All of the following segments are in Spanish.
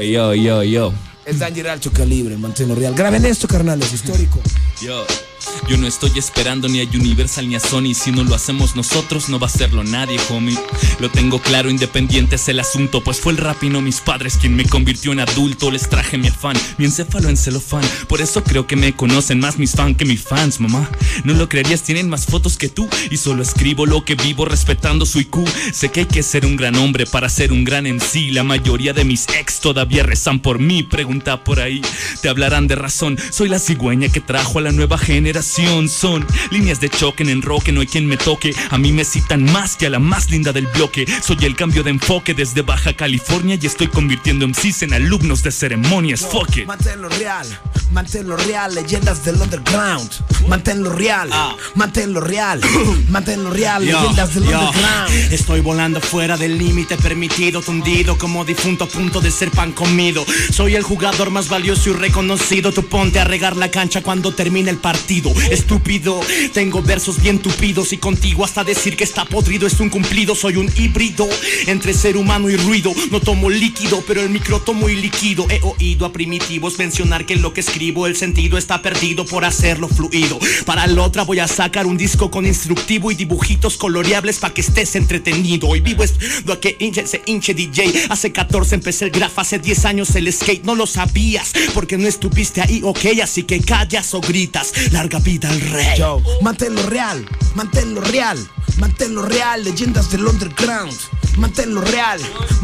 Yo. Es Danger Alto Calibre, manténlo real. Graben esto, carnal, es histórico. Yo no estoy esperando ni a Universal ni a Sony. Si no lo hacemos nosotros, no va a hacerlo nadie, homie. Lo tengo claro, independiente es el asunto, pues fue el rap y no mis padres quien me convirtió en adulto. Les traje mi afán, mi encéfalo en celofán. Por eso creo que me conocen más mis fans que mis fans, mamá. No lo creerías, tienen más fotos que tú. Y solo escribo lo que vivo respetando su IQ. Sé que hay que ser un gran hombre para ser un gran MC. La mayoría de mis ex todavía rezan por mí. Pregunta por ahí, te hablarán de razón. Soy la cigüeña que trajo a la nueva generación. Son líneas de choque en el rock, no hay quien me toque. A mí me citan más que a la más linda del bloque. Soy el cambio de enfoque desde Baja California y estoy convirtiendo MCs en alumnos de ceremonias. Fuck it. Manténlo real, leyendas del underground. Manténlo real, manténlo real, leyendas del underground. Estoy volando fuera del límite permitido, tundido como difunto a punto de ser pan comido. Soy el jugador más valioso y reconocido. Tú ponte a regar la cancha cuando termine el partido. Estúpido, tengo versos bien tupidos y contigo hasta decir que está podrido es un cumplido. Soy un híbrido entre ser humano y ruido. No tomo líquido, pero el micro tomo y líquido. He oído a primitivos mencionar que en lo que escribo el sentido está perdido por hacerlo fluido. Para la otra voy a sacar un disco con instructivo y dibujitos coloreables pa' que estés entretenido. Hoy vivo esperando a que se hinche DJ. Hace 14 empecé el graf, hace 10 años el skate. No lo sabías porque no estuviste ahí, ok. Así que callas o gritas, larga vida al rey. Yo, manténlo real, leyendas del underground. Manténlo real,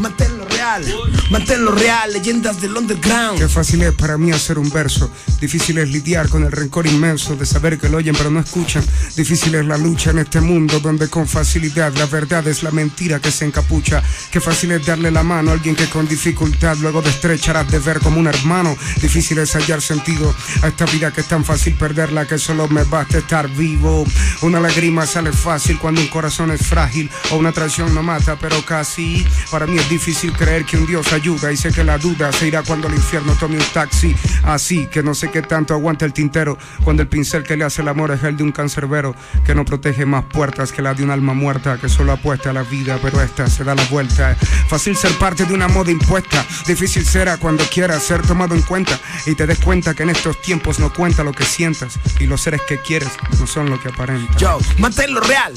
leyendas del underground. Qué fácil es para mí hacer un verso. Difícil es lidiar con el rencor inmenso de saber que lo oyen pero no escuchan. Difícil es la lucha en este mundo donde con facilidad la verdad es la mentira que se encapucha. Qué fácil es darle la mano a alguien que con dificultad luego de estrecha harás de ver como un hermano. Difícil es hallar sentido a esta vida que es tan fácil perderla que solo me basta estar vivo. Una lágrima sale fácil cuando un corazón es frágil o una traición no mata pero casi. Para mí es difícil creer que un Dios ayuda y sé que la duda se irá cuando el infierno tome un taxi. Así que no sé qué tanto aguanta el tintero cuando el pincel que le hace el amor es el de un cancerbero que no protege más puertas que la de un alma muerta que solo apuesta a la vida pero esta se da la vuelta. Fácil ser parte de una moda impuesta, difícil será cuando quieras ser tomado en cuenta y te des cuenta que en estos tiempos no cuenta lo que sientas y los seres que quieres no son lo que aparentan. Yo, manténlo real,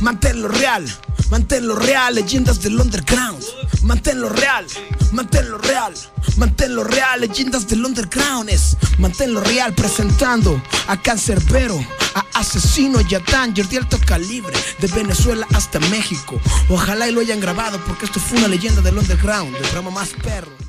leyendas del underground. Manténlo real, leyendas del underground. Es manténlo real presentando a Cancerbero, a Asesino y a Danger de Alto Calibre, de Venezuela hasta México. Ojalá y lo hayan grabado porque esto fue una leyenda del underground, el programa más perro.